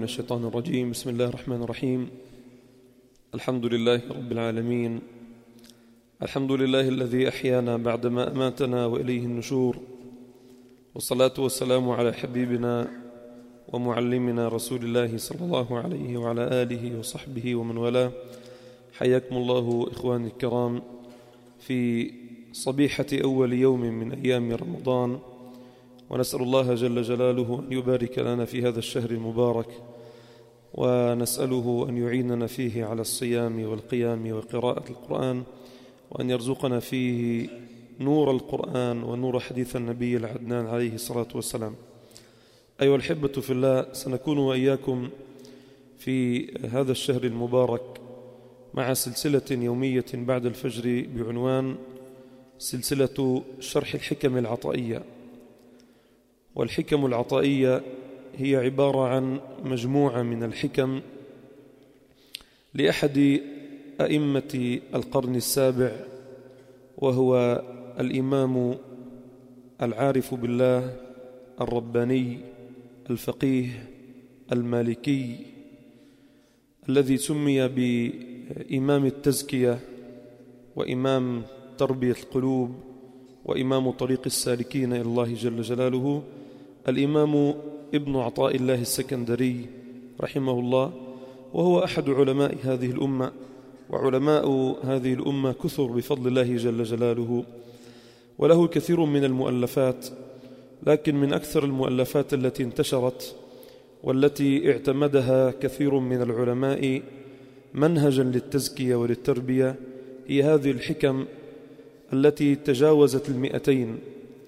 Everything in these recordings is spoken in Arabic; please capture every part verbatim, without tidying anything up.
الشيطان الرجيم. بسم الله الرحمن الرحيم. الحمد لله رب العالمين. الحمد لله الذي أحيانا بعدما أماتنا وإليه النشور، والصلاة والسلام على حبيبنا ومعلمنا رسول الله صلى الله عليه وعلى آله وصحبه ومن والاه. حياكم الله إخواني الكرام في صبيحة أول يوم من أيام رمضان، ونسأل الله جل جلاله أن يبارك لنا في هذا الشهر المبارك، ونسأله أن يعيننا فيه على الصيام والقيام وقراءة القرآن، وأن يرزقنا فيه نور القرآن ونور حديث النبي العدنان عليه الصلاة والسلام. أيها الحبة في الله، سنكون وإياكم في هذا الشهر المبارك مع سلسلة يومية بعد الفجر بعنوان سلسلة شرح الحكم العطائية. والحكم العطائية هي عبارة عن مجموعة من الحكم لأحد أئمة القرن السابع، وهو الإمام العارف بالله الرباني الفقيه المالكي، الذي سمي بإمام التزكية وإمام تربية القلوب وإمام طريق السالكين إلى الله جل جلاله، الإمام ابن عطاء الله السكندري رحمه الله. وهو أحد علماء هذه الأمة، وعلماء هذه الأمة كثر بفضل الله جل جلاله، وله كثير من المؤلفات. لكن من أكثر المؤلفات التي انتشرت والتي اعتمدها كثير من العلماء منهجا للتزكية وللتربية هي هذه الحكم التي تجاوزت المئتين،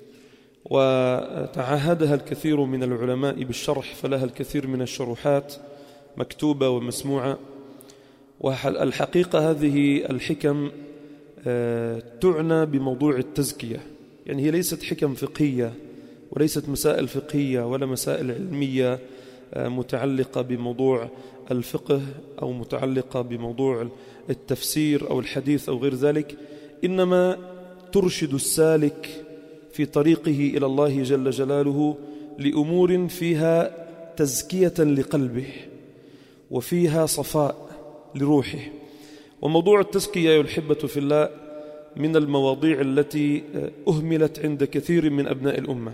وتعهدها الكثير من العلماء بالشرح، فلها الكثير من الشروحات مكتوبة ومسموعة. والحقيقة هذه الحكم تعنى بموضوع التزكية، يعني هي ليست حكم فقهية وليست مسائل فقهية ولا مسائل علمية متعلقة بموضوع الفقه أو متعلقة بموضوع التفسير أو الحديث أو غير ذلك، إنما ترشد السالك في طريقه إلى الله جل جلاله لأمور فيها تزكية لقلبه وفيها صفاء لروحه. وموضوع التزكية يا الحبة في الله من المواضيع التي أهملت عند كثير من أبناء الأمة،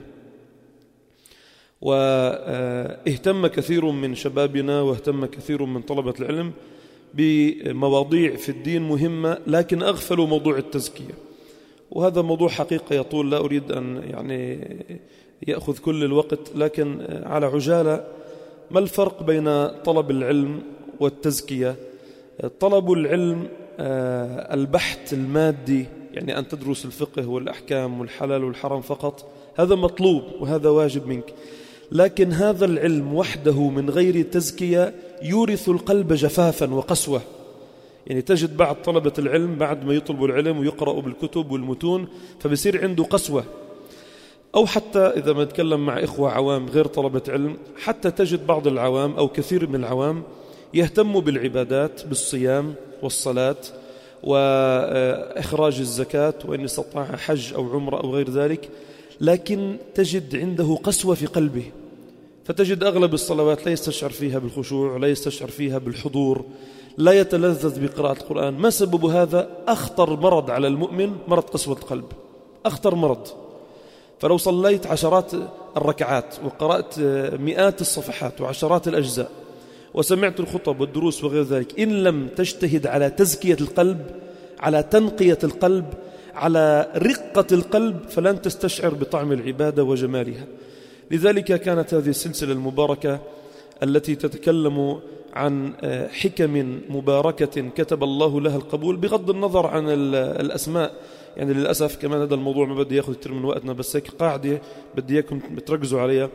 واهتم كثير من شبابنا واهتم كثير من طلبة العلم بمواضيع في الدين مهمة، لكن أغفلوا موضوع التزكية. وهذا موضوع حقيقة يطول، لا أريد أن يعني يأخذ كل الوقت، لكن على عجالة: ما الفرق بين طلب العلم والتزكية؟ طلب العلم البحث المادي، يعني أن تدرس الفقه والأحكام والحلال والحرام فقط، هذا مطلوب وهذا واجب منك. لكن هذا العلم وحده من غير تزكية يورث القلب جفافا وقسوة. يعني تجد بعض طلبة العلم بعد ما يطلبوا العلم ويقرأوا بالكتب والمتون فبصير عنده قسوة. أو حتى إذا ما نتكلم مع إخوة عوام غير طلبة علم، حتى تجد بعض العوام أو كثير من العوام يهتموا بالعبادات، بالصيام والصلاة وإخراج الزكاة وإن استطاع حج أو عمرة أو غير ذلك، لكن تجد عنده قسوة في قلبه. فتجد أغلب الصلوات لا يستشعر فيها بالخشوع، لا يستشعر فيها بالحضور، لا يتلذذ بقراءة القرآن. ما سبب هذا؟ أخطر مرض على المؤمن مرض قسوة القلب، أخطر مرض. فلو صليت عشرات الركعات وقرأت مئات الصفحات وعشرات الأجزاء وسمعت الخطب والدروس وغير ذلك، إن لم تجتهد على تزكية القلب، على تنقية القلب، على رقة القلب، فلن تستشعر بطعم العبادة وجمالها. لذلك كانت هذه السلسلة المباركة التي تتكلم عن حكم مباركة كتب الله لها القبول، بغض النظر عن الأسماء. يعني للأسف كمان هذا الموضوع ما بدي يأخذ كثير من وقتنا، بس هيك قاعدة بدي إياكم بتركزوا عليها.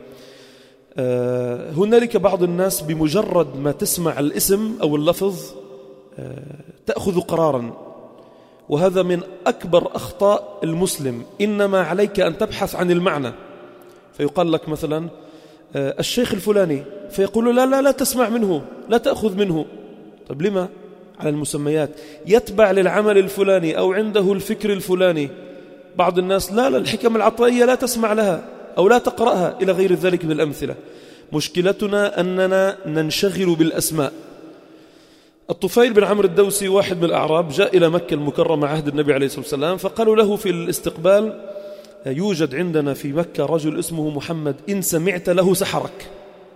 هنالك بعض الناس بمجرد ما تسمع الاسم أو اللفظ تأخذ قرارا، وهذا من أكبر أخطاء المسلم. إنما عليك أن تبحث عن المعنى. فيقال لك مثلا الشيخ الفلاني، فيقول لا لا لا تسمع منه، لا تأخذ منه. طب لما؟ على المسميات، يتبع للعمل الفلاني أو عنده الفكر الفلاني. بعض الناس لا لا الحكم العطائية لا تسمع لها أو لا تقرأها إلى غير ذلك من الأمثلة. مشكلتنا أننا ننشغل بالأسماء. الطفيل بن عمرو الدوسي واحد من الأعراب جاء إلى مكة المكرمة عهد النبي عليه الصلاة والسلام، فقالوا له في الاستقبال: يوجد عندنا في مكة رجل اسمه محمد، إن سمعت له سحرك،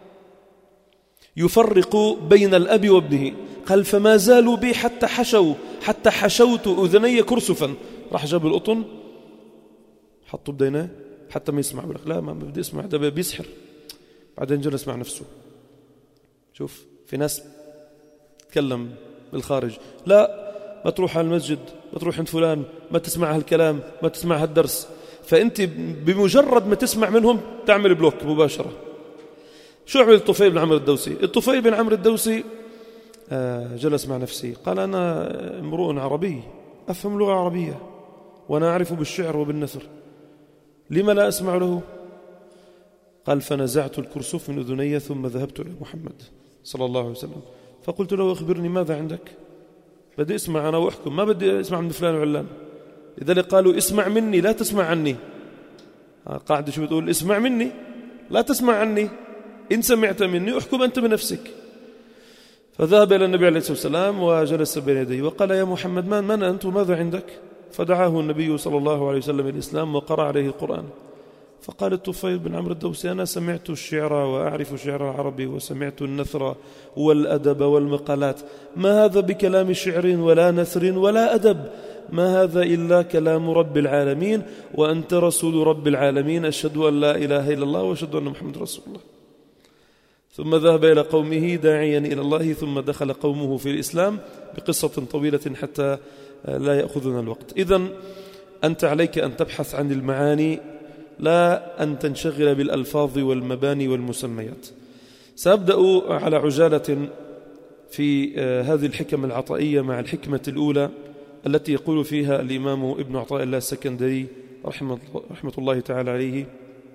يفرق بين الأب وابنه. قال: فما زالوا بي حتى حشوا حتى حشوت أذني كرسفا. راح جاب القطن حطوا بديناه حتى ما يسمع، بلك لا ما بدي اسمع، ده بيسحر. بعدين جلس مع نفسه. شوف في ناس تكلم بالخارج: لا ما تروح على المسجد، ما تروح عند فلان، ما تسمع هالكلام، ما تسمع هالدرس. فأنت بمجرد ما تسمع منهم تعمل بلوك مباشرة. شو عمل الطفيل بن عمرو الدوسي؟ الطفيل بن عمرو الدوسي جلس مع نفسه قال: أنا امرؤ عربي أفهم لغة عربية وأنا أعرف بالشعر وبالنثر، لما لا أسمع له؟ قال: فنزعت الكرسف من أذني ثم ذهبت إلى محمد صلى الله عليه وسلم فقلت له: أخبرني ماذا عندك؟ بدي أسمع أنا وأحكم، ما بدي أسمع من فلان وعلان. لذلك قالوا: اسمع مني لا تسمع عني. قاعدة شو بتقول؟ اسمع مني لا تسمع عني، إن سمعت مني أحكم أنت بنفسك. فذهب إلى النبي عليه الصلاة والسلام وجلس بين يديه وقال: يا محمد من, من أنت وماذا عندك؟ فدعاه النبي صلى الله عليه وسلم الإسلام وقرأ عليه القرآن. فقال الطفيل بن عمرو الدوسي: أنا سمعت الشعر وأعرف شعر العربي وسمعت النثر والأدب والمقالات، ما هذا بكلام شعر ولا نثر ولا أدب، ما هذا إلا كلام رب العالمين، وأنت رسول رب العالمين، أشهد أن لا إله إلا الله وأشهد أن محمد رسول الله. ثم ذهب إلى قومه داعيا إلى الله، ثم دخل قومه في الإسلام بقصة طويلة حتى لا يأخذنا الوقت. إذن أنت عليك أن تبحث عن المعاني لا أن تنشغل بالألفاظ والمباني والمسميات. سأبدأ على عجالة في هذه الحكم العطائية مع الحكمة الأولى التي يقول فيها الإمام ابن عطاء الله السكندري رحمة, رحمة الله تعالى عليه: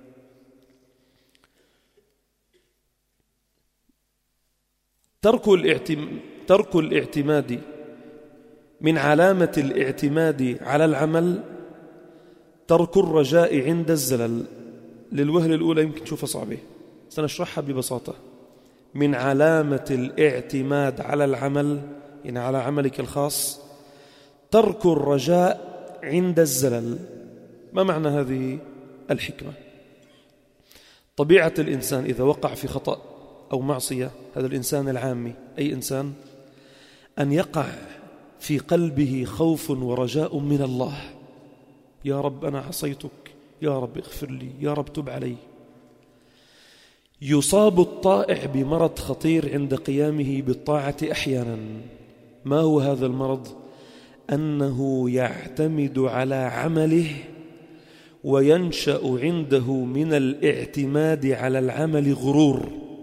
ترك الاعتماد, ترك الاعتماد من علامة الاعتماد على العمل ترك الرجاء عند الزلل. للوهلة الأولى يمكن تشوفها صعبة، سنشرحها ببساطة. من علامة الاعتماد على العمل، يعني على عملك الخاص، ترك الرجاء عند الزلل. ما معنى هذه الحكمة؟ طبيعة الإنسان إذا وقع في خطأ أو معصية، هذا الإنسان العامي أي إنسان، أن يقع في قلبه خوف ورجاء من الله: يا رب أنا عصيتك، يا رب اغفر لي، يا رب تب علي. يصاب الطائع بمرض خطير عند قيامه بالطاعة أحيانا. ما هو هذا المرض؟ أنه يعتمد على عمله وينشأ عنده من الاعتماد على العمل غرور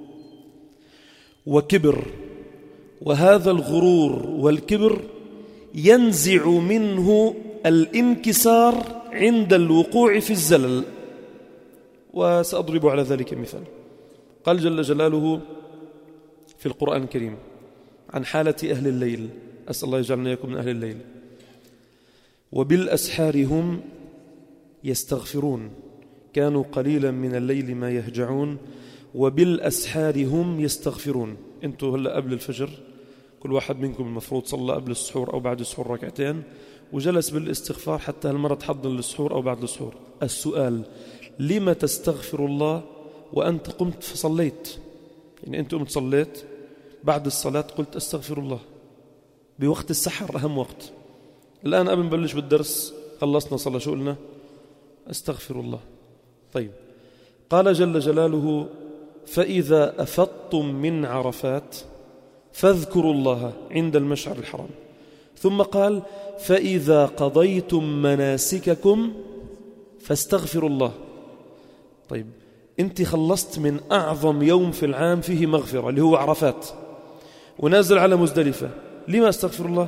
وكبر، وهذا الغرور والكبر ينزع منه الانكسار عند الوقوع في الزلل. وسأضرب على ذلك مثال. قال جل جلاله في القرآن الكريم عن حالة أهل الليل، أسأل الله يجعلنا إياكم من أهل الليل: وبالأسحار هم يستغفرون كانوا قليلا من الليل ما يهجعون وبالأسحار هم يستغفرون. انتوا هلأ قبل الفجر كل واحد منكم المفروض صلى قبل السحور أو بعد السحور ركعتين وجلس بالاستغفار حتى هالمرة تحضر للسحور أو بعد السحور. السؤال: لما تستغفر الله وأنت قمت فصليت؟ يعني أنت قمت صليت، بعد الصلاة قلت أستغفر الله بوقت السحر، أهم وقت. الآن قبل نبلش بالدرس خلصنا صلاة، شو قلنا؟ أستغفر الله. طيب، قال جل جلاله: فإذا أفضتم من عرفات فاذكروا الله عند المشعر الحرام. ثم قال: فإذا قضيتم مناسككم فاستغفروا الله. طيب، أنت خلصت من أعظم يوم في العام فيه مغفرة اللي هو عرفات، ونازل على مزدلفة، لما استغفر الله؟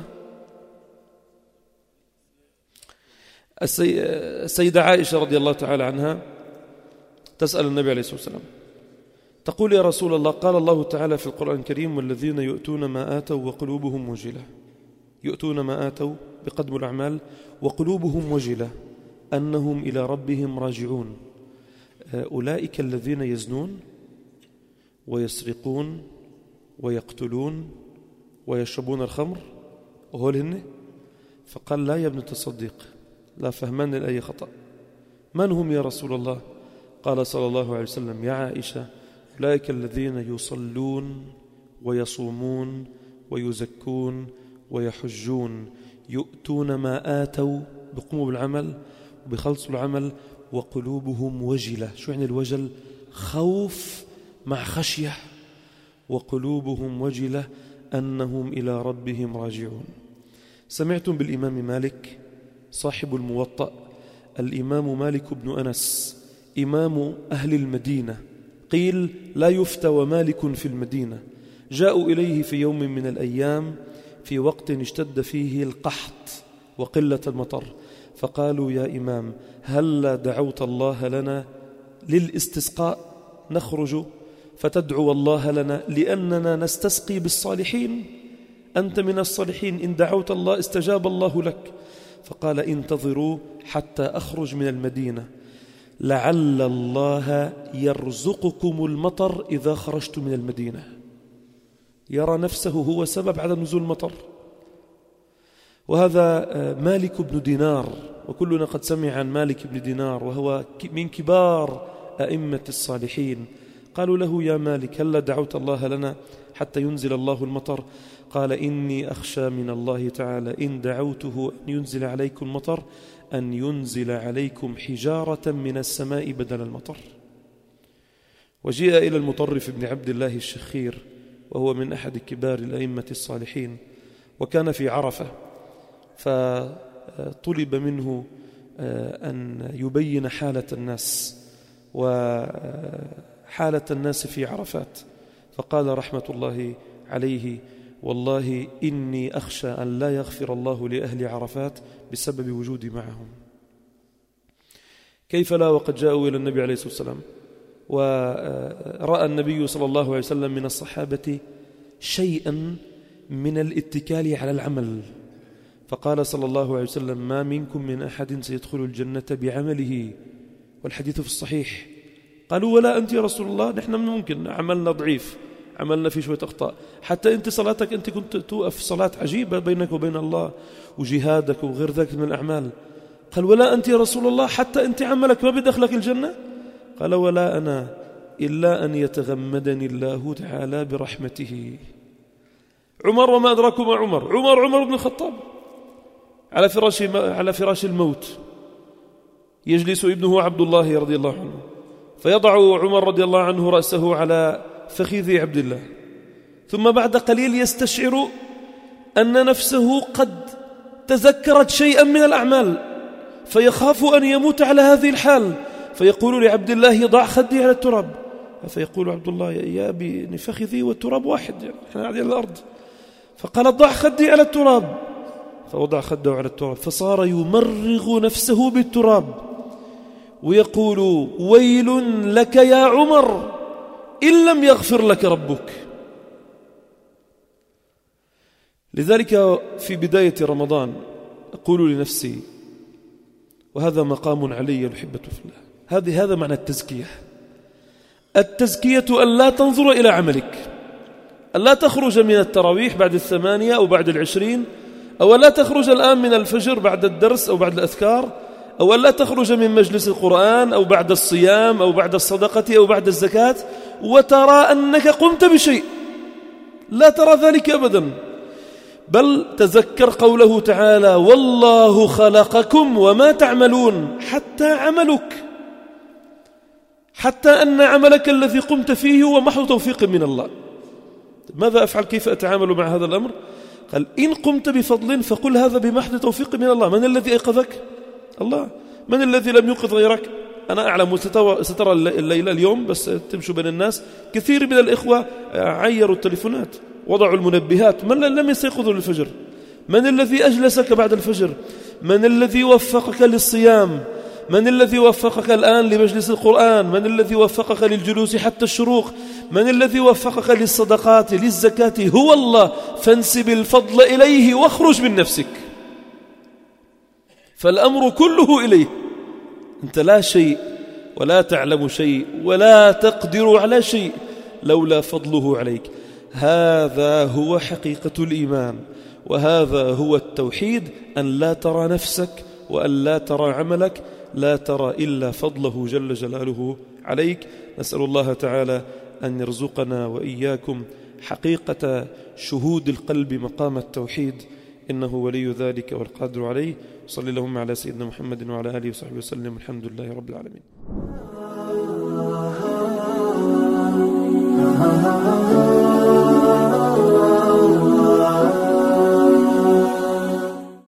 السيدة عائشة رضي الله تعالى عنها تسأل النبي عليه الصلاة والسلام تقول: يا رسول الله، قال الله تعالى في القرآن الكريم: والذين يؤتون ما آتوا وقلوبهم وجلة. يؤتون ما آتوا بقدم الأعمال وقلوبهم وجلة أنهم إلى ربهم راجعون. أولئك الذين يزنون ويسرقون ويقتلون ويشربون الخمر وهو هن. فقال لا يا ابن التصديق، لا فهمان الآية خطأ. من هم يا رسول الله؟ قال صلى الله عليه وسلم يا عائشة أولئك الذين يصلون ويصومون ويزكون ويحجون يؤتون ما آتوا، بيقوموا بالعمل وبيخلصوا العمل وقلوبهم وجلة. شو يعني الوجل؟ خوف مع خشية. وقلوبهم وجلة أنهم إلى ربهم راجعون. سمعتم بالإمام مالك صاحب الموطأ، الإمام مالك بن أنس إمام أهل المدينة، قيل لا يفتى ومالك في المدينة. جاءوا إليه في يوم من الأيام في وقت اشتد فيه القحط وقلة المطر، فقالوا يا إمام هل دعوت الله لنا للاستسقاء؟ نخرج فتدعو الله لنا لأننا نستسقي بالصالحين، أنت من الصالحين، إن دعوت الله استجاب الله لك. فقال انتظروا حتى أخرج من المدينة لعل الله يرزقكم المطر إذا خرجت من المدينة. يرى نفسه هو سبب عدم نزول المطر. وهذا مالك بن دينار، وكلنا قد سمع عن مالك بن دينار، وهو من كبار أئمة الصالحين. قالوا له يا مالك هل دعوت الله لنا حتى ينزل الله المطر؟ قال إني أخشى من الله تعالى إن دعوته أن ينزل عليكم مطر أن ينزل عليكم حجارة من السماء بدل المطر. وجيء إلى المطرف بن عبد الله الشخير، وهو من أحد كبار الأئمة الصالحين، وكان في عرفة، فطلب منه أن يبين حالة الناس وحالة الناس في عرفات. فقال رحمة الله عليه والله إني أخشى أن لا يغفر الله لأهل عرفات بسبب وجودي معهم. كيف لا وقد جاءوا إلى النبي عليه الصلاة والسلام، ورأى النبي صلى الله عليه وسلم من الصحابة شيئا من الاتكال على العمل، فقال صلى الله عليه وسلم ما منكم من أحد سيدخل الجنة بعمله، والحديث في الصحيح. قالوا ولا أنت يا رسول الله؟ نحن ممكن عملنا ضعيف، عملنا فيه شوية أخطاء، حتى أنت صلاتك أنت كنت توقف صلاة عجيبة بينك وبين الله، وجهادك وغير ذلك من الأعمال. قال ولا أنت يا رسول الله؟ حتى أنت عملك ما بدخلك الجنة؟ قال ولا أنا إلا أن يتغمدني الله تعالى برحمته. عمر وما أدراكم ما عمر، عمر عمر بن الخطاب على فراش على فراش الموت، يجلس ابنه عبد الله رضي الله عنه، فيضع عمر رضي الله عنه رأسه على فخذ عبد الله، ثم بعد قليل يستشعر أن نفسه قد تذكرت شيئا من الأعمال، فيخاف أن يموت على هذه الحال، فيقول لعبد الله ضع خدي على التراب، فيقول عبد الله يا أبي فخذي والتراب واحد، يعني احنا قاعدين على الأرض. فقال ضع خدي على التراب، فوضع خده على التراب، فصار يمرغ نفسه بالتراب ويقول ويل لك يا عمر إن لم يغفر لك ربك. لذلك في بداية رمضان أقول لنفسي، وهذا مقام علي الأحبة في الله، هذه هذا معنى التزكية. التزكية أن لا تنظر إلى عملك، أن لا تخرج من التراويح بعد الثمانية أو بعد العشرين، أو أن لا تخرج الآن من الفجر بعد الدرس أو بعد الأذكار، أو أن لا تخرج من مجلس القرآن أو بعد الصيام أو بعد الصدقة أو بعد الزكاة وترى أنك قمت بشيء، لا ترى ذلك أبدا، بل تذكر قوله تعالى والله خلقكم وما تعملون، حتى عملك، حتى أن عملك الذي قمت فيه هو محض توفيق من الله. ماذا أفعل؟ كيف أتعامل مع هذا الأمر؟ قال إن قمت بفضل فقل هذا بمحض توفيق من الله. من الذي أيقظك؟ الله. من الذي لم يوقظ غيرك؟ أنا أعلم، سترى الليلة اليوم بس تمشوا بين الناس كثير من الإخوة عيروا التليفونات، وضعوا المنبهات، من لم يستيقظوا للفجر؟ من الذي أجلسك بعد الفجر؟ من الذي وفقك للصيام؟ من الذي وفقك الآن لمجلس القرآن؟ من الذي وفقك للجلوس حتى الشروق؟ من الذي وفقك للصدقات للزكاة؟ هو الله، فانسب الفضل إليه واخرج من نفسك، فالأمر كله إليه. أنت لا شيء ولا تعلم شيء ولا تقدر على شيء، لولا فضله عليك. هذا هو حقيقة الإيمان، وهذا هو التوحيد، أن لا ترى نفسك وأن لا ترى عملك، لا ترى إلا فضله جل جلاله عليك. نسأل الله تعالى أن يرزقنا وإياكم حقيقة شهود القلب مقام التوحيد، إنه ولي ذلك والقادر عليه. صلى اللهم على سيدنا محمد وعلى آله وصحبه وسلم. الحمد لله رب العالمين.